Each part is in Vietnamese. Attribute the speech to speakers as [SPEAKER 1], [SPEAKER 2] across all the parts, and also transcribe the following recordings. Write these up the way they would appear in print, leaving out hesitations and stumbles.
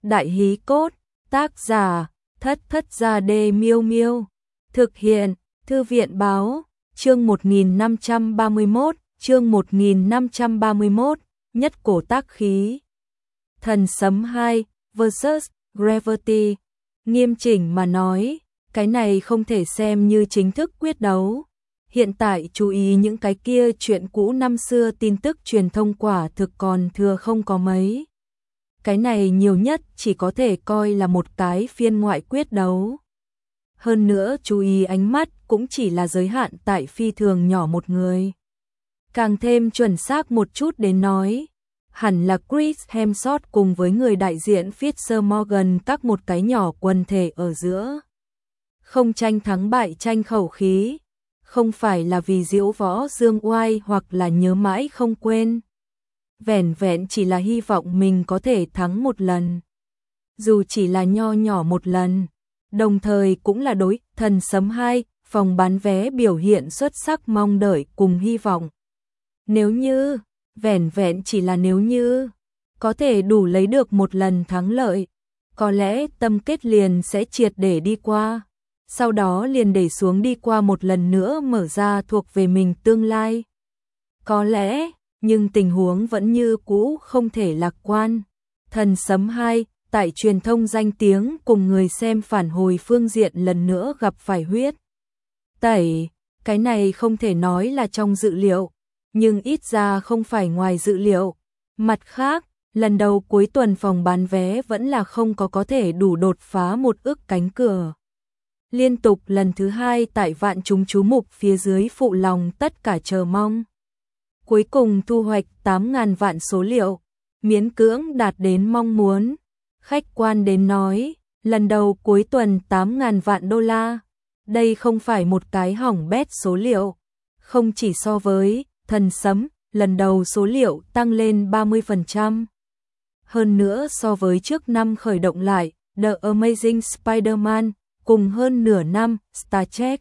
[SPEAKER 1] Đại hí cốt, tác giả, Thất Thất Gia Đê Miêu Miêu. Thực hiện, Thư viện Báo, chương 1531, chương 1531, nhất cổ tác khí. Thần Sấm 2 vs Gravity. Nghiêm chỉnh mà nói, cái này không thể xem như chính thức quyết đấu. Hiện tại chú ý những cái kia chuyện cũ năm xưa, tin tức truyền thông quả thực còn thừa không có mấy. Cái này nhiều nhất chỉ có thể coi là một cái phiên ngoại quyết đấu. Hơn nữa chú ý ánh mắt cũng chỉ là giới hạn tại phi thường nhỏ một người. Càng thêm chuẩn xác một chút đến nói, hẳn là Chris Hemsworth cùng với người đại diện Fisher Morgan các một cái nhỏ quần thể ở giữa. Không tranh thắng bại, tranh khẩu khí, không phải là vì diễu võ dương oai hoặc là nhớ mãi không quên. Vẻn vẹn chỉ là hy vọng mình có thể thắng một lần. Dù chỉ là nho nhỏ một lần. Đồng thời cũng là đối Thần Sấm 2 phòng bán vé biểu hiện xuất sắc mong đợi cùng hy vọng. Nếu như, vẻn vẹn chỉ là nếu như, có thể đủ lấy được một lần thắng lợi, có lẽ tâm kết liền sẽ triệt để đi qua. Sau đó liền để xuống đi qua một lần nữa mở ra thuộc về mình tương lai. Có lẽ, nhưng tình huống vẫn như cũ không thể lạc quan. Thần Sấm 2 tại truyền thông danh tiếng cùng người xem phản hồi phương diện lần nữa gặp phải huyết tẩy, cái này không thể nói là trong dự liệu, nhưng ít ra không phải ngoài dự liệu. Mặt khác, lần đầu cuối tuần phòng bán vé vẫn là không có thể đủ đột phá 1 ức cánh cửa. Liên tục lần thứ 2 tại vạn chúng chú mục phía dưới phụ lòng tất cả chờ mong. Cuối cùng thu hoạch 8.000 vạn số liệu, miễn cưỡng đạt đến mong muốn. Khách quan đến nói, lần đầu cuối tuần 8.000 vạn đô la, đây không phải một cái hỏng bét số liệu. Không chỉ so với Thần Sấm, lần đầu số liệu tăng lên 30%. Hơn nữa so với trước năm khởi động lại, The Amazing Spider-Man, cùng hơn nửa năm, Star Trek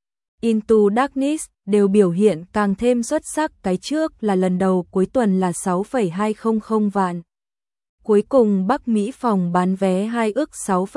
[SPEAKER 1] Into Darkness đều biểu hiện càng thêm xuất sắc. Cái trước là lần đầu cuối tuần là 6,200 vạn. Cuối cùng Bắc Mỹ phòng bán vé 2 ức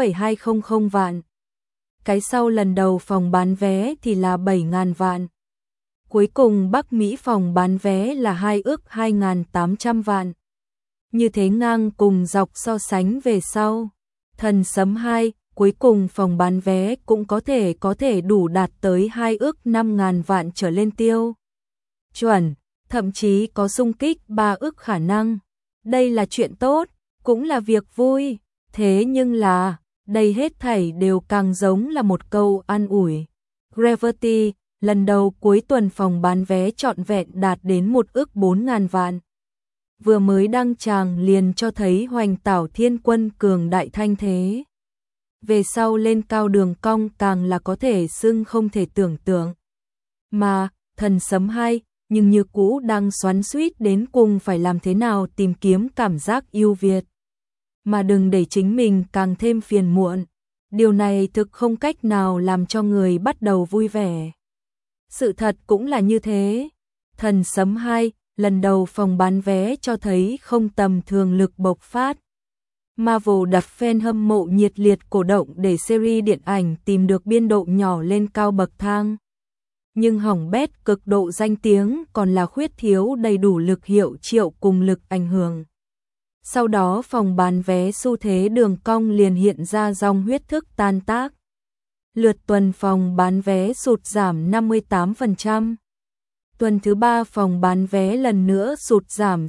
[SPEAKER 1] 6,200 vạn. Cái sau lần đầu phòng bán vé thì là 7.000 vạn. Cuối cùng Bắc Mỹ phòng bán vé là 2 ức 2.800 vạn. Như thế ngang cùng dọc so sánh về sau. Thần Sấm 2 cuối cùng phòng bán vé cũng có thể đủ đạt tới 2 ức 5.000 vạn trở lên tiêu chuẩn, thậm chí có xung kích 3 ức khả năng. Đây là chuyện tốt, cũng là việc vui, thế nhưng là, đây hết thảy đều càng giống là một câu an ủi. Gravity, lần đầu cuối tuần phòng bán vé trọn vẹn đạt đến 1 ức 4.000 vạn. Vừa mới đăng tràng liền cho thấy hoành tảo thiên quân cường đại thanh thế. Về sau lên cao đường cong càng là có thể xưng không thể tưởng tượng. Mà, Thần Sấm 2, nhưng như cũ đang xoắn xuýt đến cùng phải làm thế nào tìm kiếm cảm giác ưu việt. Mà đừng để chính mình càng thêm phiền muộn. Điều này thực không cách nào làm cho người bắt đầu vui vẻ. Sự thật cũng là như thế. Thần Sấm 2, lần đầu phòng bán vé cho thấy không tầm thường lực bộc phát. Marvel đặt fan hâm mộ nhiệt liệt cổ động để series điện ảnh tìm được biên độ nhỏ lên cao bậc thang. Nhưng hỏng bét cực độ danh tiếng còn là khuyết thiếu đầy đủ lực hiệu triệu cùng lực ảnh hưởng. Sau đó phòng bán vé xu thế đường cong liền hiện ra dòng huyết thức tan tác. Lượt tuần phòng bán vé sụt giảm 58%. Tuần thứ 3 phòng bán vé lần nữa sụt giảm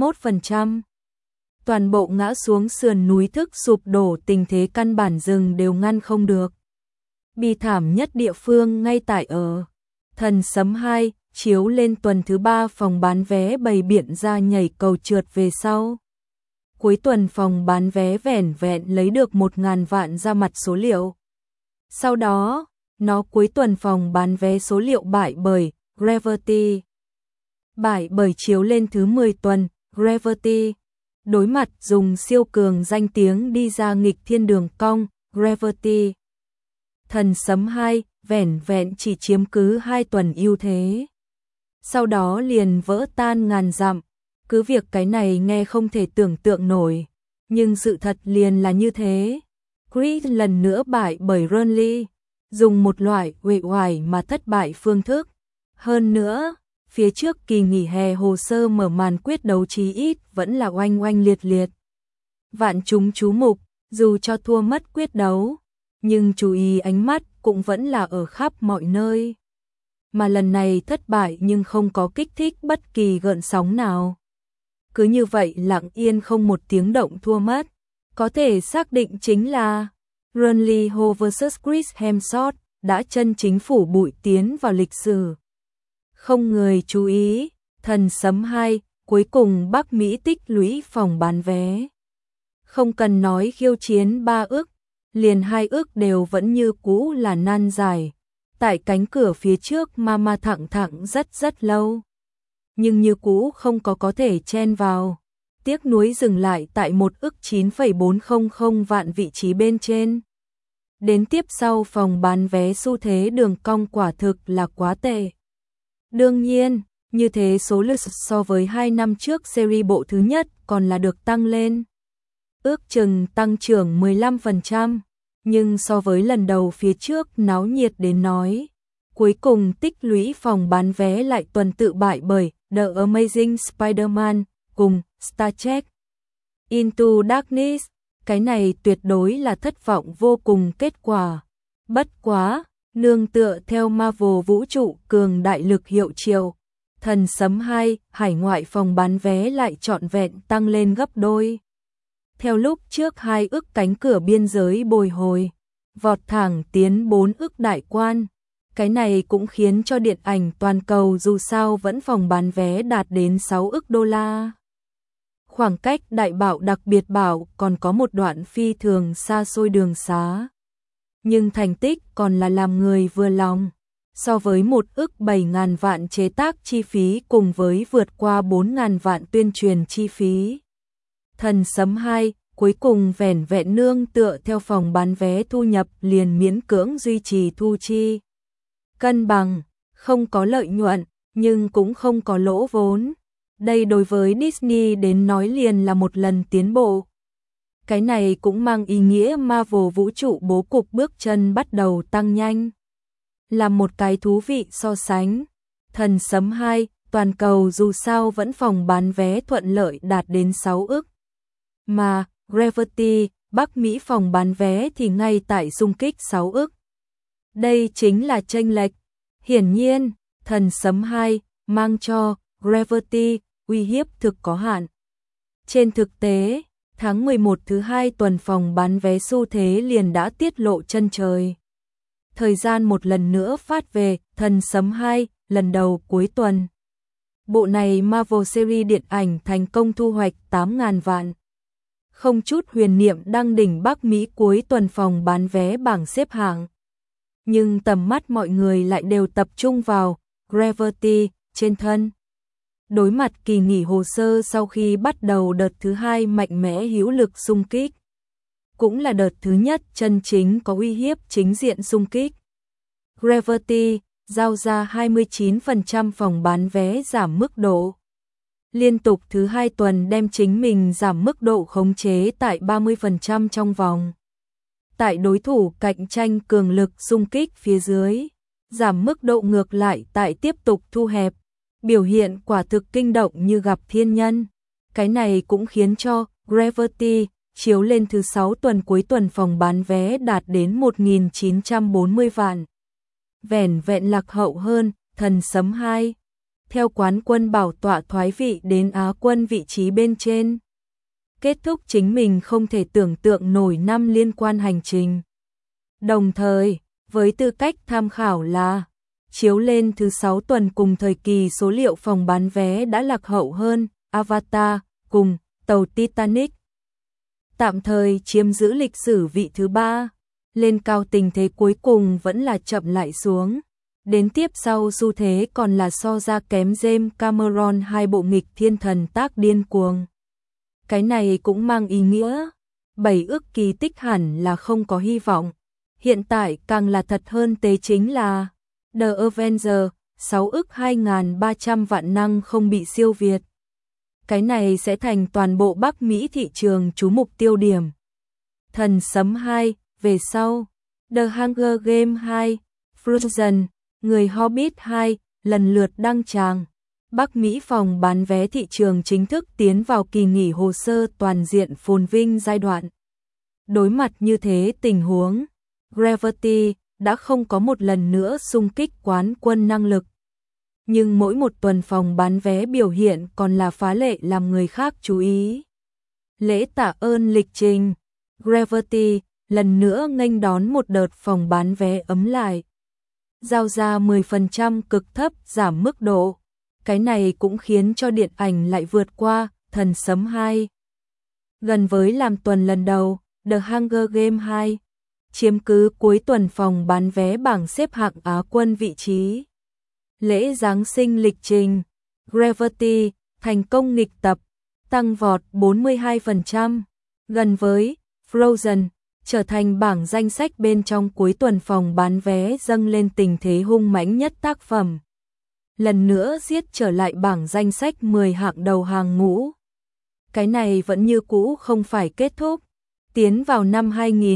[SPEAKER 1] 61%. Toàn bộ ngã xuống sườn núi thức sụp đổ, tình thế căn bản dừng đều ngăn không được. Bi thảm nhất địa phương ngay tại ở Thần Sấm 2 chiếu lên tuần thứ 3 phòng bán vé bày biện ra nhảy cầu trượt về sau. Cuối tuần phòng bán vé vẻn vẹn lấy được 1.000 vạn ra mặt số liệu. Sau đó, nó cuối tuần phòng bán vé số liệu bại bởi Gravity. Bại bởi chiếu lên thứ 10 tuần, Gravity. Đối mặt dùng siêu cường danh tiếng đi ra nghịch thiên đường cong, Gravity. Thần Sấm 2 vẻn vẹn chỉ chiếm cứ 2 tuần ưu thế. Sau đó liền vỡ tan ngàn dặm. Cứ việc cái này nghe không thể tưởng tượng nổi, Nhưng sự thật liền là như thế. Creed lần nữa bại bởi Burnley, dùng một loại uể oải mà thất bại phương thức. Hơn nữa, phía trước kỳ nghỉ hè hồ sơ mở màn quyết đấu chí ít vẫn là oanh oanh liệt liệt. Vạn chúng chú mục, dù cho thua mất quyết đấu, nhưng chú ý ánh mắt cũng vẫn là ở khắp mọi nơi. Mà lần này thất bại nhưng không có kích thích bất kỳ gợn sóng nào. Cứ như vậy lặng yên không một tiếng động thua mất. Có thể xác định chính là Burnley vs Chris Hemsworth đã chân chính phủ bụi tiến vào lịch sử. Không người chú ý, thần sấm 2, cuối cùng Bắc Mỹ tích lũy phòng bán vé. Không cần nói khiêu chiến 3 ức, liền 2 ức đều vẫn như cũ là nan giải. Tại cánh cửa phía trước mà thẳng rất lâu. Nhưng như cũ không có thể chen vào. Tiếc nuối dừng lại tại 1 ức 9,400 vạn vị trí bên trên. Đến tiếp sau phòng bán vé xu thế đường cong quả thực là quá tệ. Đương nhiên, như thế số lượt so với 2 năm trước series bộ thứ nhất còn là được tăng lên. Ước chừng tăng trưởng 15%, nhưng so với lần đầu phía trước náo nhiệt đến nói. Cuối cùng tích lũy phòng bán vé lại tuần tự bại bởi The Amazing Spider-Man cùng Star Trek Into Darkness. Cái này tuyệt đối là thất vọng vô cùng kết quả. Bất quá, nương tựa theo Marvel vũ trụ cường đại lực hiệu triệu, thần sấm 2, hải ngoại phòng bán vé lại trọn vẹn tăng lên gấp đôi. Theo lúc trước 2 ức cánh cửa biên giới bồi hồi, vọt thẳng tiến 4 ức đại quan. Cái này cũng khiến cho điện ảnh toàn cầu dù sao vẫn phòng bán vé đạt đến 6 ức đô la. Khoảng cách đại bảo đặc biệt bảo còn có một đoạn phi thường xa xôi đường xá. Nhưng thành tích còn là làm người vừa lòng. So với 1 ức 7.000 vạn chế tác chi phí cùng với vượt qua 4.000 vạn tuyên truyền chi phí. Thần sấm 2 cuối cùng vẻn vẹn nương tựa theo phòng bán vé thu nhập liền miễn cưỡng duy trì thu chi. Cân bằng, không có lợi nhuận, nhưng cũng không có lỗ vốn. Đây đối với Disney đến nói liền là một lần tiến bộ. Cái này cũng mang ý nghĩa Marvel vũ trụ bố cục bước chân bắt đầu tăng nhanh. Là một cái thú vị so sánh. Thần sấm 2, toàn cầu dù sao vẫn phòng bán vé thuận lợi đạt đến 6 ức. Mà Gravity, Bắc Mỹ phòng bán vé thì ngay tại xung kích 6 ức. Đây chính là chênh lệch. Hiển nhiên, thần sấm 2 mang cho Gravity uy hiếp thực có hạn. Trên thực tế, tháng 11 thứ 2 tuần phòng bán vé xu thế liền đã tiết lộ chân trời. Thời gian một lần nữa phát về, thần sấm 2, lần đầu cuối tuần. Bộ này Marvel series điện ảnh thành công thu hoạch 8.000 vạn. Không chút huyền niệm đăng đỉnh Bắc Mỹ cuối tuần phòng bán vé bảng xếp hạng. Nhưng tầm mắt mọi người lại đều tập trung vào Gravity trên thân. Đối mặt kỳ nghỉ hồ sơ sau khi bắt đầu đợt thứ 2 mạnh mẽ hữu lực xung kích. Cũng là đợt thứ nhất chân chính có uy hiếp chính diện xung kích. Gravity giao ra 29% phòng bán vé giảm mức độ. Liên tục thứ 2 tuần đem chính mình giảm mức độ khống chế tại 30% trong vòng. Tại đối thủ cạnh tranh cường lực xung kích phía dưới, giảm mức độ ngược lại tại tiếp tục thu hẹp. Biểu hiện quả thực kinh động như gặp thiên nhân. Cái này cũng khiến cho Gravity chiếu lên thứ 6 tuần cuối tuần phòng bán vé đạt đến 1.940 vạn. Vẻn vẹn lạc hậu hơn thần sấm 2. Theo quán quân bảo tọa thoái vị đến Á quân vị trí bên trên. Kết thúc chính mình không thể tưởng tượng nổi năm liên quan hành trình. Đồng thời, với tư cách tham khảo là chiếu lên thứ 6 tuần cùng thời kỳ số liệu phòng bán vé đã lạc hậu hơn Avatar cùng tàu Titanic. Tạm thời chiếm giữ lịch sử vị thứ 3, lên cao tình thế cuối cùng vẫn là chậm lại xuống. Đến tiếp sau xu thế còn là so ra kém James Cameron 2 bộ nghịch thiên thần tác điên cuồng. Cái này cũng mang ý nghĩa 7 ức kỳ tích hẳn là không có hy vọng. Hiện tại càng là thật hơn tế chính là The Avengers 6 ức 2.300 vạn năng không bị siêu việt. cái này sẽ thành toàn bộ Bắc Mỹ thị trường chú mục tiêu điểm. Thần Sấm 2, về sau, The Hunger Game 2, Frozen, Người Hobbit 2, lần lượt đăng tràng. Bắc Mỹ phòng bán vé thị trường chính thức tiến vào kỳ nghỉ hồ sơ toàn diện phồn vinh giai đoạn. Đối mặt như thế tình huống, Gravity đã không có một lần nữa xung kích quán quân năng lực. Nhưng mỗi một tuần phòng bán vé biểu hiện còn là phá lệ làm người khác chú ý. Lễ tạ ơn lịch trình, Gravity lần nữa nghênh đón một đợt phòng bán vé ấm lại. Giao ra 10% cực thấp giảm mức độ. Cái này cũng khiến cho điện ảnh lại vượt qua Thần Sấm 2. Gần với làm tuần lần đầu, The Hunger Game 2 chiếm cứ cuối tuần phòng bán vé bảng xếp hạng Á quân vị trí. Lễ Giáng sinh lịch trình, Gravity thành công nghịch tập, tăng vọt 42%, gần với Frozen trở thành bảng danh sách bên trong cuối tuần phòng bán vé dâng lên tình thế hung mãnh nhất tác phẩm. Lần nữa giết trở lại bảng danh sách 10 hạng đầu hàng ngũ. Cái này vẫn như cũ không phải kết thúc. Tiến vào năm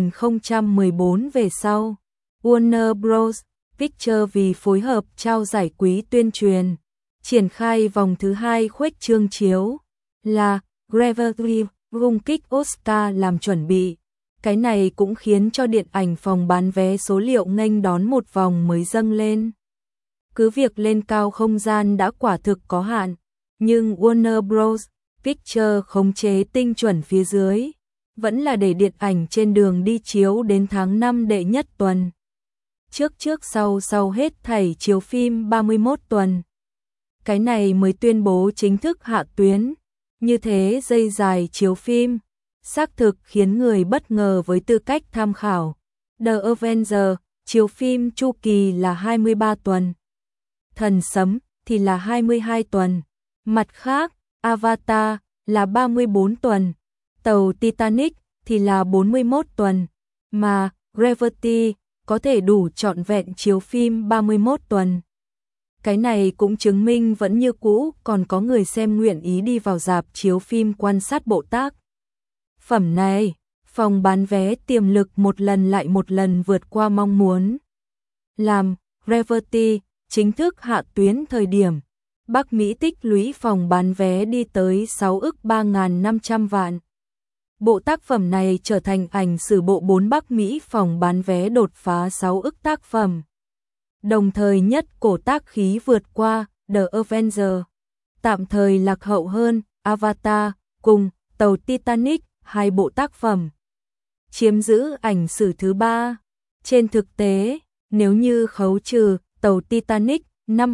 [SPEAKER 1] 2014 về sau, Warner Bros. Pictures vì phối hợp trao giải quý tuyên truyền, triển khai vòng thứ 2 khuếch trương chiếu là Gravity vung kích Oscar làm chuẩn bị. Cái này cũng khiến cho điện ảnh phòng bán vé số liệu nghênh đón một vòng mới dâng lên. Cứ việc lên cao không gian đã quả thực có hạn, nhưng Warner Bros. Pictures khống chế tinh chuẩn phía dưới, vẫn là để điện ảnh trên đường đi chiếu đến tháng 5 đệ nhất tuần. Trước sau hết thảy chiếu phim 31 tuần. Cái này mới tuyên bố chính thức hạ tuyến, như thế dây dài chiếu phim, xác thực khiến người bất ngờ với tư cách tham khảo. The Avengers chiếu phim chu kỳ là 23 tuần. Thần Sấm thì là 22 tuần. Mặt khác, Avatar là 34 tuần. Tàu Titanic thì là 41 tuần. Mà Gravity có thể đủ trọn vẹn chiếu phim 31 tuần. Cái này cũng chứng minh vẫn như cũ còn có người xem nguyện ý đi vào rạp chiếu phim quan sát bộ tác phẩm này. Phòng bán vé tiềm lực một lần lại một lần vượt qua mong muốn. Làm Gravity chính thức hạ tuyến thời điểm, Bắc Mỹ tích lũy phòng bán vé đi tới 6 ức 3.500 vạn. Bộ tác phẩm này trở thành ảnh sử bộ 4 Bắc Mỹ phòng bán vé đột phá 6 ức tác phẩm. Đồng thời nhất cổ tác khí vượt qua The Avengers, tạm thời lạc hậu hơn Avatar cùng tàu Titanic, hai bộ tác phẩm. Chiếm giữ ảnh sử thứ 3. Trên thực tế, nếu như khấu trừ tàu Titanic năm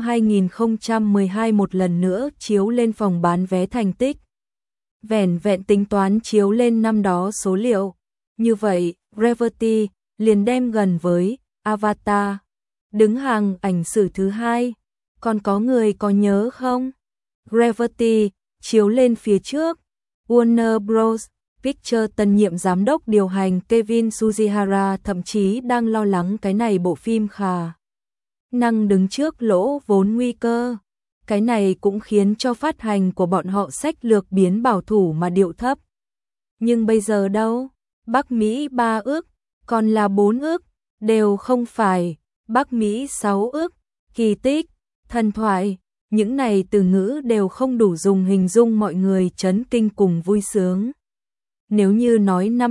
[SPEAKER 1] 2012 một lần nữa chiếu lên phòng bán vé thành tích, vẻn vẹn tính toán chiếu lên năm đó số liệu, như vậy Gravity liền đem gần với Avatar, đứng hàng ảnh sử thứ 2. Còn có người có nhớ không? Gravity chiếu lên phía trước, Warner Bros. Pictures tân nhiệm giám đốc điều hành Kevin Sujihara thậm chí đang lo lắng cái này bộ phim khả năng đứng trước lỗ vốn nguy cơ. Cái này cũng khiến cho phát hành của bọn họ sách lược biến bảo thủ mà điệu thấp. Nhưng bây giờ đâu? Bắc Mỹ 3 ức, còn là 4 ức, đều không phải. Bắc Mỹ 6 ức, kỳ tích, thần thoại, những này từ ngữ đều không đủ dùng hình dung mọi người chấn kinh cùng vui sướng. Nếu như nói năm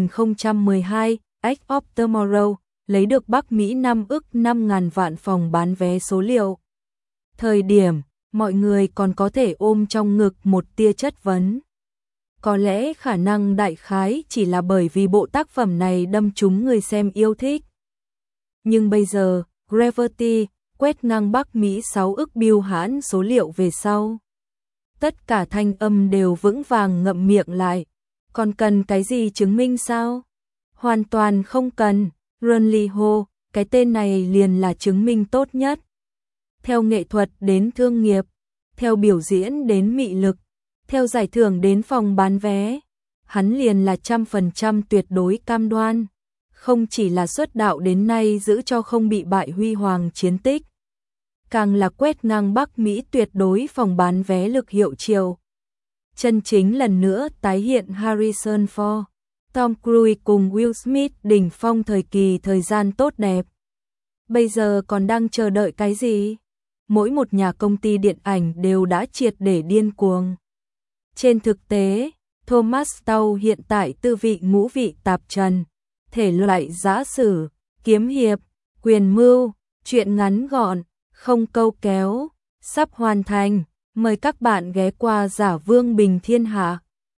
[SPEAKER 1] 2012, Edge of Tomorrow lấy được Bắc Mỹ 5 ức 5.000 vạn phòng bán vé số liệu. Thời điểm, mọi người còn có thể ôm trong ngực một tia chất vấn. Có lẽ khả năng đại khái chỉ là bởi vì bộ tác phẩm này đâm trúng người xem yêu thích. Nhưng bây giờ, Gravity quét ngang Bắc Mỹ 6 ức bưu hãn số liệu về sau. Tất cả thanh âm đều vững vàng ngậm miệng lại. Còn cần cái gì chứng minh sao? Hoàn toàn không cần. Run Lee Ho, cái tên này liền là chứng minh tốt nhất. Theo nghệ thuật đến thương nghiệp, theo biểu diễn đến mị lực, theo giải thưởng đến phòng bán vé, hắn liền là 100% tuyệt đối cam đoan. Không chỉ là xuất đạo đến nay giữ cho không bị bại huy hoàng chiến tích, càng là quét ngang Bắc Mỹ tuyệt đối phòng bán vé lực hiệu triệu. chân chính lần nữa tái hiện Harrison Ford, Tom Cruise cùng Will Smith đỉnh phong thời kỳ thời gian tốt đẹp. Bây giờ còn đang chờ đợi cái gì? Mỗi một nhà công ty điện ảnh đều đã triệt để điên cuồng. Trên thực tế, Thomas Towle hiện tại tư vị ngũ vị tạp trần, thể loại giã sử, kiếm hiệp, quyền mưu, truyện ngắn gọn, không câu kéo, sắp hoàn thành. Mời các bạn ghé qua Giả Vương Bình Thiên Hạ.